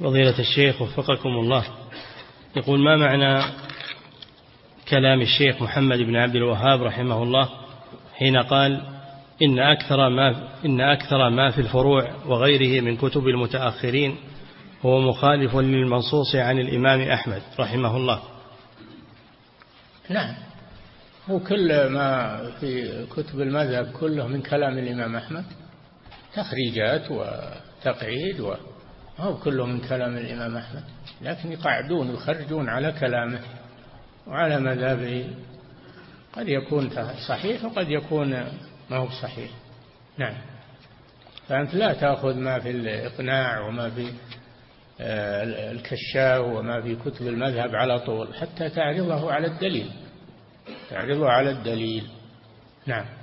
فضيلة الشيخ وفقكم الله، يقول: ما معنى كلام الشيخ محمد بن عبد الوهاب رحمه الله حين قال: إن أكثر ما في الفروع وغيره من كتب المتأخرين هو مخالف للمنصوص عن الإمام أحمد رحمه الله؟ نعم، هو كل ما في كتب المذهب كله من كلام الإمام أحمد، تخريجات وتقعيد هو كله من كلام الإمام أحمد، لكن يقعدون ويخرجون على كلامه وعلى مذهبه، قد يكون صحيح وقد يكون ما هو صحيح. نعم، فأنت لا تأخذ ما في الإقناع وما في الكشاف وما في كتب المذهب على طول حتى تعرضه على الدليل. نعم.